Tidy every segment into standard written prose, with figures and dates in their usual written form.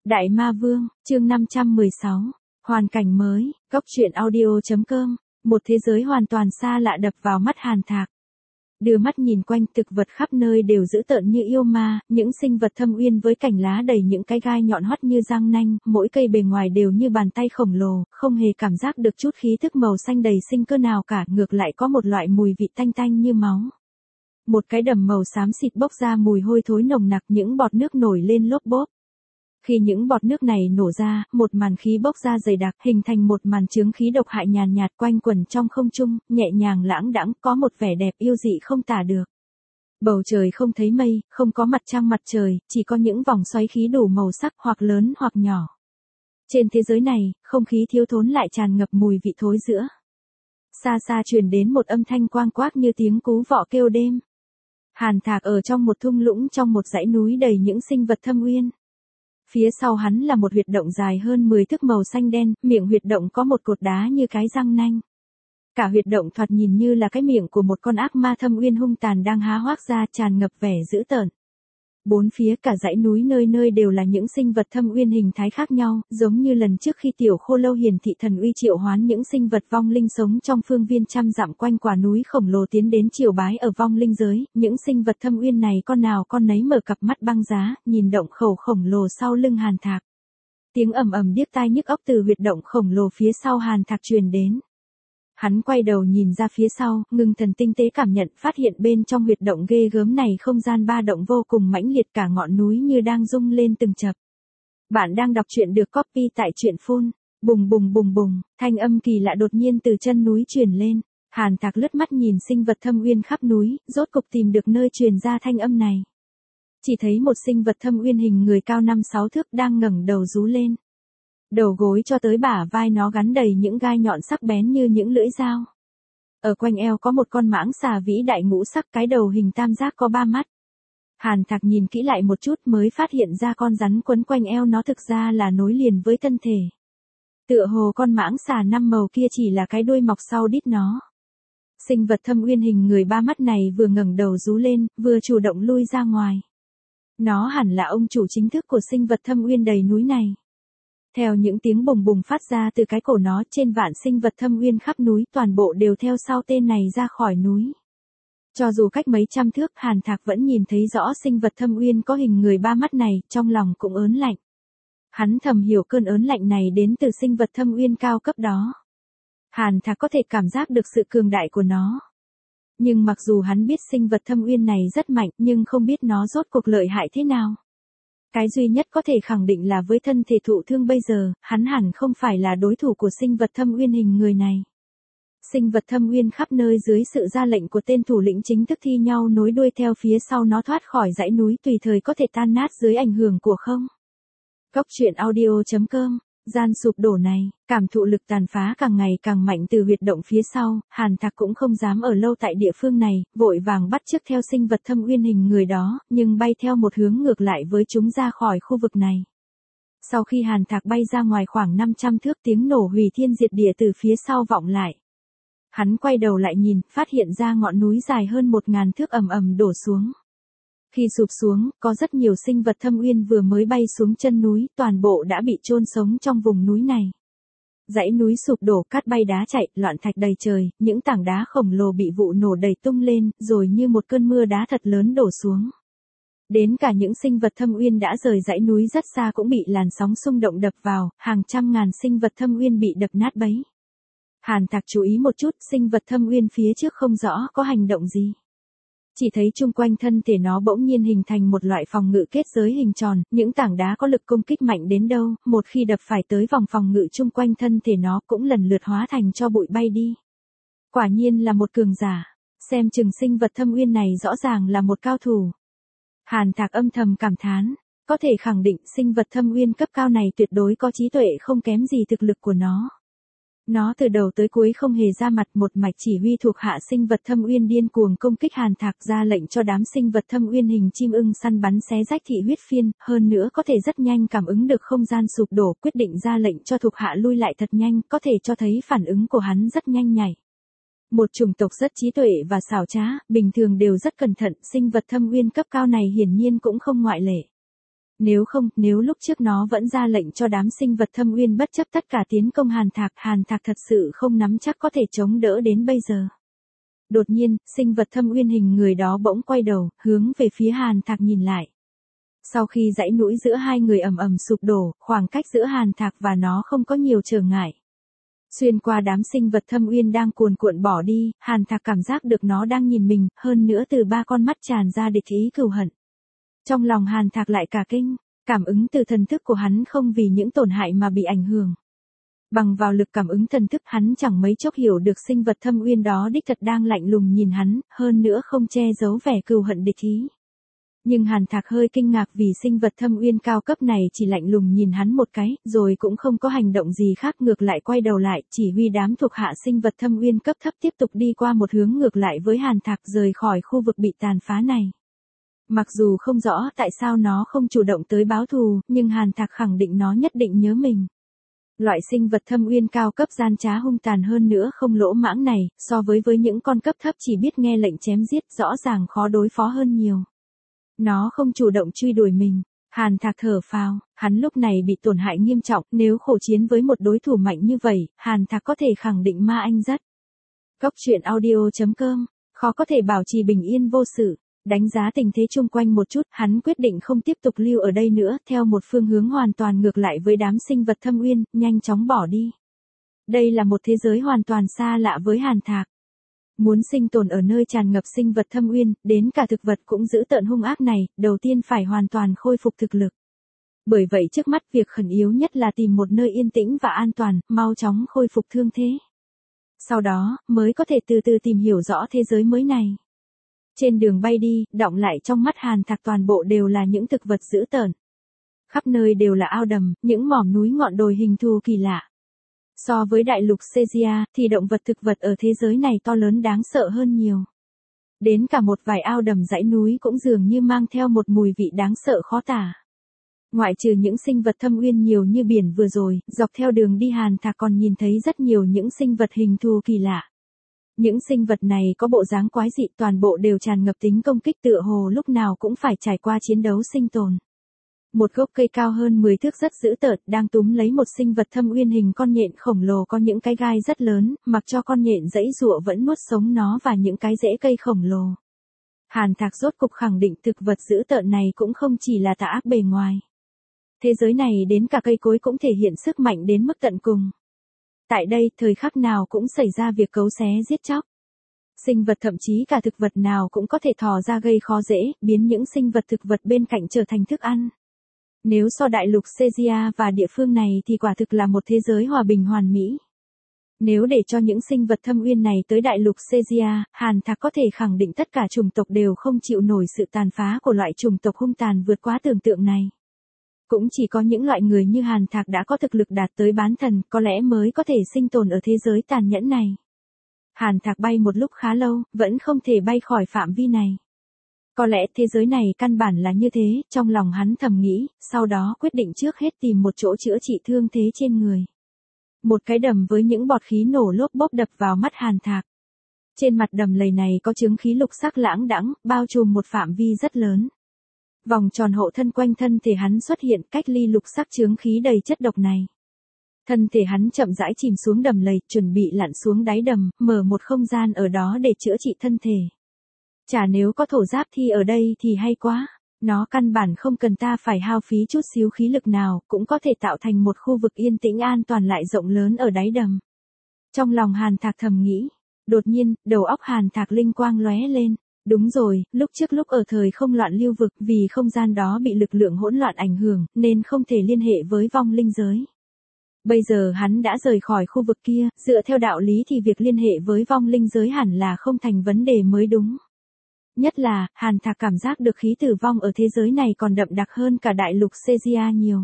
Đại Ma Vương, chương 516. Hoàn cảnh mới, góc truyện audio.com. Một thế giới hoàn toàn xa lạ đập vào mắt Hàn Thạc. Đưa mắt nhìn quanh, thực vật khắp nơi đều dữ tợn như yêu ma, những sinh vật thâm uyên với cành lá đầy những cái gai nhọn hoắt như răng nanh, mỗi cây bề ngoài đều như bàn tay khổng lồ, không hề cảm giác được chút khí thức màu xanh đầy sinh cơ nào cả, ngược lại có một loại mùi vị tanh tanh như máu. Một cái đầm màu xám xịt bốc ra mùi hôi thối nồng nặc, những bọt nước nổi lên lốp bốp. Khi những bọt nước này nổ ra, một màn khí bốc ra dày đặc, hình thành một màn chướng khí độc hại nhàn nhạt quanh quẩn trong không trung, nhẹ nhàng lãng đãng, có một vẻ đẹp yêu dị không tả được. Bầu trời không thấy mây, không có mặt trăng mặt trời, chỉ có những vòng xoáy khí đủ màu sắc, hoặc lớn hoặc nhỏ. Trên thế giới này, không khí thiếu thốn lại tràn ngập mùi vị thối rữa. Xa xa truyền đến một âm thanh quang quác như tiếng cú vọ kêu đêm. Hàn Thạc ở trong một thung lũng trong một dãy núi đầy những sinh vật thâm uyên. Phía sau hắn là một huyệt động dài hơn 10 thước màu xanh đen, miệng huyệt động có một cột đá như cái răng nanh. Cả huyệt động thoạt nhìn như là cái miệng của một con ác ma thâm uyên hung tàn đang há hoác ra, tràn ngập vẻ dữ tợn. Bốn phía cả dãy núi nơi nơi đều là những sinh vật thâm uyên hình thái khác nhau, giống như lần trước khi Tiểu Khô Lâu hiển thị thần uy triệu hoán những sinh vật vong linh sống trong phương viên trăm dặm quanh quả núi khổng lồ tiến đến triều bái ở vong linh giới, những sinh vật thâm uyên này con nào con nấy mở cặp mắt băng giá, nhìn động khẩu khổng lồ sau lưng Hàn Thạc. Tiếng ầm ầm điếc tai nhức óc từ huyệt động khổng lồ phía sau Hàn Thạc truyền đến. Hắn quay đầu nhìn ra phía sau, ngưng thần tinh tế cảm nhận, phát hiện bên trong huyệt động ghê gớm này không gian ba động vô cùng mãnh liệt, cả ngọn núi như đang rung lên từng chập. Bạn đang đọc truyện được copy tại truyện phun. Bùng bùng bùng bùng, thanh âm kỳ lạ đột nhiên từ chân núi truyền lên. Hàn Thạc lướt mắt nhìn sinh vật thâm uyên khắp núi, rốt cục tìm được nơi truyền ra thanh âm này. Chỉ thấy một sinh vật thâm uyên hình người cao 5-6 thước đang ngẩng đầu rú lên. Đầu gối cho tới bả vai nó gắn đầy những gai nhọn sắc bén như những lưỡi dao. Ở quanh eo có một con mãng xà vĩ đại ngũ sắc, cái đầu hình tam giác có 3 mắt. Hàn Thạc nhìn kỹ lại một chút mới phát hiện ra con rắn quấn quanh eo nó thực ra là nối liền với thân thể. Tựa hồ con mãng xà 5 màu kia chỉ là cái đuôi mọc sau đít nó. Sinh vật thâm uyên hình người 3 mắt này vừa ngẩng đầu rú lên, vừa chủ động lui ra ngoài. Nó hẳn là ông chủ chính thức của sinh vật thâm uyên đầy núi này. Theo những tiếng bùng bùng phát ra từ cái cổ nó, trên vạn sinh vật thâm uyên khắp núi toàn bộ đều theo sau tên này ra khỏi núi. Cho dù cách mấy trăm thước, Hàn Thạc vẫn nhìn thấy rõ sinh vật thâm uyên có hình người 3 mắt này, trong lòng cũng ớn lạnh. Hắn thầm hiểu cơn ớn lạnh này đến từ sinh vật thâm uyên cao cấp đó. Hàn Thạc có thể cảm giác được sự cường đại của nó. Nhưng mặc dù hắn biết sinh vật thâm uyên này rất mạnh, nhưng không biết nó rốt cuộc lợi hại thế nào. Cái duy nhất có thể khẳng định là với thân thể thụ thương bây giờ, hắn hẳn không phải là đối thủ của sinh vật thâm uyên hình người này. Sinh vật thâm uyên khắp nơi dưới sự ra lệnh của tên thủ lĩnh chính thức thi nhau nối đuôi theo phía sau nó thoát khỏi dãy núi, tùy thời có thể tan nát dưới ảnh hưởng của không. Góc truyện audio.com. Gian sụp đổ này, cảm thụ lực tàn phá càng ngày càng mạnh từ huyệt động phía sau, Hàn Thạc cũng không dám ở lâu tại địa phương này, vội vàng bắt chước theo sinh vật thâm uyên hình người đó, nhưng bay theo một hướng ngược lại với chúng ra khỏi khu vực này. Sau khi Hàn Thạc bay ra ngoài khoảng 500 thước, tiếng nổ hủy thiên diệt địa từ phía sau vọng lại. Hắn quay đầu lại nhìn, phát hiện ra ngọn núi dài hơn 1000 thước ầm ầm đổ xuống. Khi sụp xuống, có rất nhiều sinh vật thâm uyên vừa mới bay xuống chân núi, toàn bộ đã bị chôn sống trong vùng núi này. Dãy núi sụp đổ, cát bay đá chạy, loạn thạch đầy trời, những tảng đá khổng lồ bị vụ nổ đầy tung lên, rồi như một cơn mưa đá thật lớn đổ xuống. Đến cả những sinh vật thâm uyên đã rời dãy núi rất xa cũng bị làn sóng xung động đập vào, hàng trăm ngàn sinh vật thâm uyên bị đập nát bấy. Hàn Thạc chú ý một chút, sinh vật thâm uyên phía trước không rõ có hành động gì. Chỉ thấy chung quanh thân thể nó bỗng nhiên hình thành một loại phòng ngự kết giới hình tròn, những tảng đá có lực công kích mạnh đến đâu, một khi đập phải tới vòng phòng ngự chung quanh thân thể nó cũng lần lượt hóa thành cho bụi bay đi. Quả nhiên là một cường giả, xem chừng sinh vật thâm uyên này rõ ràng là một cao thủ. Hàn Thạc âm thầm cảm thán, có thể khẳng định sinh vật thâm uyên cấp cao này tuyệt đối có trí tuệ không kém gì thực lực của nó. Nó từ đầu tới cuối không hề ra mặt, một mạch chỉ huy thuộc hạ sinh vật thâm uyên điên cuồng công kích Hàn Thạc, ra lệnh cho đám sinh vật thâm uyên hình chim ưng săn bắn xé rách thị huyết phiên, hơn nữa có thể rất nhanh cảm ứng được không gian sụp đổ, quyết định ra lệnh cho thuộc hạ lui lại thật nhanh, có thể cho thấy phản ứng của hắn rất nhanh nhạy. Một chủng tộc rất trí tuệ và xảo trá, bình thường đều rất cẩn thận, sinh vật thâm uyên cấp cao này hiển nhiên cũng không ngoại lệ. Nếu lúc trước nó vẫn ra lệnh cho đám sinh vật thâm uyên bất chấp tất cả tiến công Hàn Thạc thật sự không nắm chắc có thể chống đỡ đến bây giờ. Đột nhiên, sinh vật thâm uyên hình người đó bỗng quay đầu, hướng về phía Hàn Thạc nhìn lại. Sau khi dãy núi giữa hai người ầm ầm sụp đổ, khoảng cách giữa Hàn Thạc và nó không có nhiều trở ngại. Xuyên qua đám sinh vật thâm uyên đang cuồn cuộn bỏ đi, Hàn Thạc cảm giác được nó đang nhìn mình, hơn nữa từ ba con mắt tràn ra địch ý cừu hận. Trong lòng Hàn Thạc lại cả kinh, cảm ứng từ thần thức của hắn không vì những tổn hại mà bị ảnh hưởng. Bằng vào lực cảm ứng thần thức hắn chẳng mấy chốc hiểu được sinh vật thâm uyên đó đích thật đang lạnh lùng nhìn hắn, hơn nữa không che giấu vẻ cừu hận địch ý. Nhưng Hàn Thạc hơi kinh ngạc vì sinh vật thâm uyên cao cấp này chỉ lạnh lùng nhìn hắn một cái, rồi cũng không có hành động gì khác, ngược lại quay đầu lại, chỉ huy đám thuộc hạ sinh vật thâm uyên cấp thấp tiếp tục đi qua một hướng ngược lại với Hàn Thạc rời khỏi khu vực bị tàn phá này. Mặc dù không rõ tại sao nó không chủ động tới báo thù, nhưng Hàn Thạc khẳng định nó nhất định nhớ mình. Loại sinh vật thâm uyên cao cấp gian trá hung tàn hơn nữa không lỗ mãng này, so với những con cấp thấp chỉ biết nghe lệnh chém giết rõ ràng khó đối phó hơn nhiều. Nó không chủ động truy đuổi mình. Hàn Thạc thở phào, hắn lúc này bị tổn hại nghiêm trọng, nếu khổ chiến với một đối thủ mạnh như vậy, Hàn Thạc có thể khẳng định ma anh rất. Góc truyện audio.com, khó có thể bảo trì bình yên vô sự. Đánh giá tình thế chung quanh một chút, hắn quyết định không tiếp tục lưu ở đây nữa, theo một phương hướng hoàn toàn ngược lại với đám sinh vật thâm uyên, nhanh chóng bỏ đi. Đây là một thế giới hoàn toàn xa lạ với Hàn Thạc. Muốn sinh tồn ở nơi tràn ngập sinh vật thâm uyên, đến cả thực vật cũng dữ tợn hung ác này, đầu tiên phải hoàn toàn khôi phục thực lực. Bởi vậy trước mắt việc khẩn yếu nhất là tìm một nơi yên tĩnh và an toàn, mau chóng khôi phục thương thế. Sau đó, mới có thể từ từ tìm hiểu rõ thế giới mới này. Trên đường bay đi, đọng lại trong mắt Hàn Thạc toàn bộ đều là những thực vật dữ tợn. Khắp nơi đều là ao đầm, những mỏm núi ngọn đồi hình thù kỳ lạ. So với đại lục Caesarea, thì động vật thực vật ở thế giới này to lớn đáng sợ hơn nhiều. Đến cả một vài ao đầm dãy núi cũng dường như mang theo một mùi vị đáng sợ khó tả. Ngoại trừ những sinh vật thâm uyên nhiều như biển vừa rồi, dọc theo đường đi Hàn Thạc còn nhìn thấy rất nhiều những sinh vật hình thù kỳ lạ. Những sinh vật này có bộ dáng quái dị, toàn bộ đều tràn ngập tính công kích, tựa hồ lúc nào cũng phải trải qua chiến đấu sinh tồn. Một gốc cây cao hơn 10 thước rất dữ tợn đang túm lấy một sinh vật thâm uyên hình con nhện khổng lồ có những cái gai rất lớn, mặc cho con nhện giãy giụa vẫn nuốt sống nó và những cái rễ cây khổng lồ. Hàn Thạc rốt cục khẳng định thực vật dữ tợn này cũng không chỉ là tà ác bề ngoài. Thế giới này đến cả cây cối cũng thể hiện sức mạnh đến mức tận cùng. Tại đây, thời khắc nào cũng xảy ra việc cấu xé giết chóc. Sinh vật thậm chí cả thực vật nào cũng có thể thò ra gây khó dễ, biến những sinh vật thực vật bên cạnh trở thành thức ăn. Nếu so đại lục Caesarea và địa phương này thì quả thực là một thế giới hòa bình hoàn mỹ. Nếu để cho những sinh vật thâm uyên này tới đại lục Caesarea, Hàn Thạc có thể khẳng định tất cả chủng tộc đều không chịu nổi sự tàn phá của loại chủng tộc hung tàn vượt quá tưởng tượng này. Cũng chỉ có những loại người như Hàn Thạc đã có thực lực đạt tới bán thần, có lẽ mới có thể sinh tồn ở thế giới tàn nhẫn này. Hàn Thạc bay một lúc khá lâu, vẫn không thể bay khỏi phạm vi này. Có lẽ thế giới này căn bản là như thế, trong lòng hắn thầm nghĩ, sau đó quyết định trước hết tìm một chỗ chữa trị thương thế trên người. Một cái đầm với những bọt khí nổ lốp bốp đập vào mắt Hàn Thạc. Trên mặt đầm lầy này có chướng khí lục sắc lãng đãng, bao trùm một phạm vi rất lớn. Vòng tròn hộ thân quanh thân thể hắn xuất hiện, cách ly lục sắc chướng khí đầy chất độc này. Thân thể hắn chậm rãi chìm xuống đầm lầy, chuẩn bị lặn xuống đáy đầm, mở một không gian ở đó để chữa trị thân thể. Chả nếu có thổ giáp thi ở đây thì hay quá. Nó căn bản không cần ta phải hao phí chút xíu khí lực nào, cũng có thể tạo thành một khu vực yên tĩnh an toàn lại rộng lớn ở đáy đầm. Trong lòng Hàn Thạc thầm nghĩ. Đột nhiên, đầu óc Hàn Thạc linh quang lóe lên. Đúng rồi, lúc ở thời không loạn lưu vực, vì không gian đó bị lực lượng hỗn loạn ảnh hưởng, nên không thể liên hệ với vong linh giới. Bây giờ hắn đã rời khỏi khu vực kia, dựa theo đạo lý thì việc liên hệ với vong linh giới hẳn là không thành vấn đề mới đúng. Nhất là, Hàn Thạc cảm giác được khí tử vong ở thế giới này còn đậm đặc hơn cả đại lục Caesarea nhiều.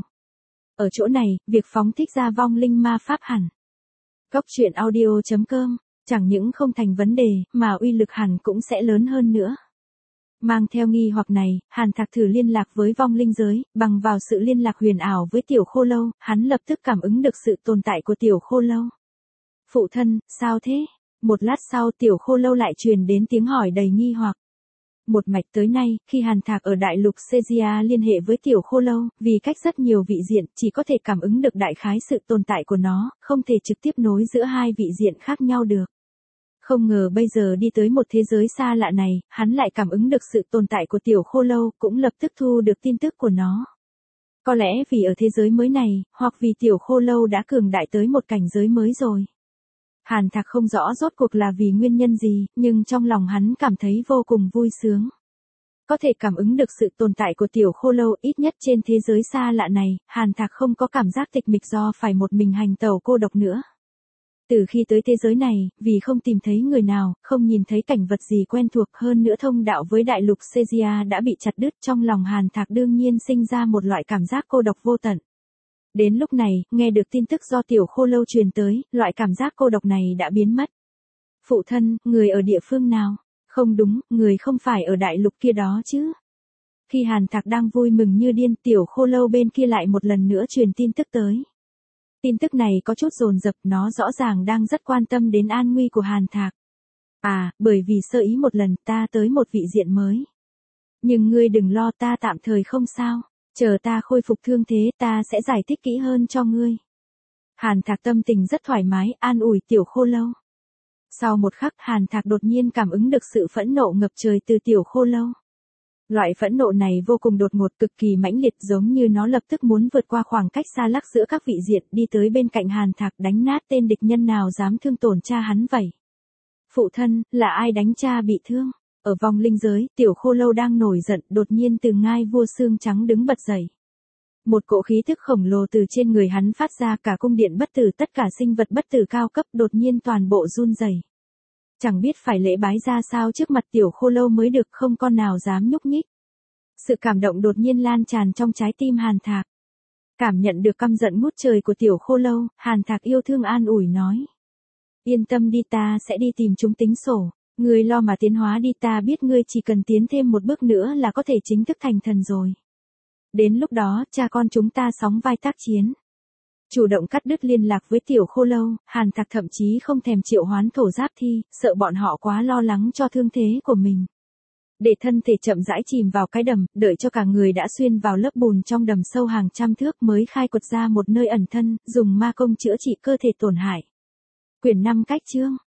Ở chỗ này, việc phóng thích ra vong linh ma pháp hẳn. Góc truyện audio.com, chẳng những không thành vấn đề, mà uy lực hẳn cũng sẽ lớn hơn nữa. Mang theo nghi hoặc này, Hàn Thạc thử liên lạc với vong linh giới, bằng vào sự liên lạc huyền ảo với tiểu khô lâu, hắn lập tức cảm ứng được sự tồn tại của tiểu khô lâu. Phụ thân, sao thế? Một lát sau tiểu khô lâu lại truyền đến tiếng hỏi đầy nghi hoặc. Một mạch tới nay, khi Hàn Thạc ở đại lục Caesarea liên hệ với tiểu khô lâu, vì cách rất nhiều vị diện, chỉ có thể cảm ứng được đại khái sự tồn tại của nó, không thể trực tiếp nối giữa hai vị diện khác nhau được. Không ngờ bây giờ đi tới một thế giới xa lạ này, hắn lại cảm ứng được sự tồn tại của tiểu khô lâu, cũng lập tức thu được tin tức của nó. Có lẽ vì ở thế giới mới này, hoặc vì tiểu khô lâu đã cường đại tới một cảnh giới mới rồi. Hàn Thạc không rõ rốt cuộc là vì nguyên nhân gì, nhưng trong lòng hắn cảm thấy vô cùng vui sướng. Có thể cảm ứng được sự tồn tại của tiểu khô lâu, ít nhất trên thế giới xa lạ này, Hàn Thạc không có cảm giác tịch mịch do phải một mình hành tẩu cô độc nữa. Từ khi tới thế giới này, vì không tìm thấy người nào, không nhìn thấy cảnh vật gì quen thuộc, hơn nữa thông đạo với đại lục Caesarea đã bị chặt đứt, trong lòng Hàn Thạc đương nhiên sinh ra một loại cảm giác cô độc vô tận. Đến lúc này, nghe được tin tức do tiểu khô lâu truyền tới, loại cảm giác cô độc này đã biến mất. Phụ thân, người ở địa phương nào? Không đúng, người không phải ở đại lục kia đó chứ. Khi Hàn Thạc đang vui mừng như điên, tiểu khô lâu bên kia lại một lần nữa truyền tin tức tới. Tin tức này có chút dồn dập, nó rõ ràng đang rất quan tâm đến an nguy của Hàn Thạc. À, bởi vì sơ ý một lần, ta tới một vị diện mới. Nhưng ngươi đừng lo, ta tạm thời không sao. Chờ ta khôi phục thương thế, ta sẽ giải thích kỹ hơn cho ngươi. Hàn Thạc tâm tình rất thoải mái, an ủi tiểu khô lâu. Sau một khắc, Hàn Thạc đột nhiên cảm ứng được sự phẫn nộ ngập trời từ tiểu khô lâu. Loại phẫn nộ này vô cùng đột ngột, cực kỳ mãnh liệt, giống như nó lập tức muốn vượt qua khoảng cách xa lắc giữa các vị diện, đi tới bên cạnh Hàn Thạc, đánh nát tên địch nhân nào dám thương tổn cha hắn vậy. Phụ thân, là ai đánh cha bị thương? Ở vòng linh giới, tiểu khô lâu đang nổi giận, đột nhiên từ ngai vua xương trắng đứng bật dậy. Một cỗ khí thức khổng lồ từ trên người hắn phát ra, cả cung điện bất tử, tất cả sinh vật bất tử cao cấp đột nhiên toàn bộ run rẩy. Chẳng biết phải lễ bái ra sao trước mặt tiểu khô lâu mới được, không con nào dám nhúc nhích. Sự cảm động đột nhiên lan tràn trong trái tim Hàn Thạc. Cảm nhận được căm giận ngút trời của tiểu khô lâu, Hàn Thạc yêu thương an ủi nói. Yên tâm đi, ta sẽ đi tìm chúng tính sổ. Ngươi lo mà tiến hóa đi, ta biết ngươi chỉ cần tiến thêm một bước nữa là có thể chính thức thành thần rồi. Đến lúc đó, cha con chúng ta sóng vai tác chiến. Chủ động cắt đứt liên lạc với tiểu khô lâu, Hàn Thạc thậm chí không thèm triệu hoán thổ giáp thi, sợ bọn họ quá lo lắng cho thương thế của mình. Để thân thể chậm rãi chìm vào cái đầm, đợi cho cả người đã xuyên vào lớp bùn trong đầm sâu hàng trăm thước mới khai quật ra một nơi ẩn thân, dùng ma công chữa trị cơ thể tổn hại. Quyển 5 cách chương.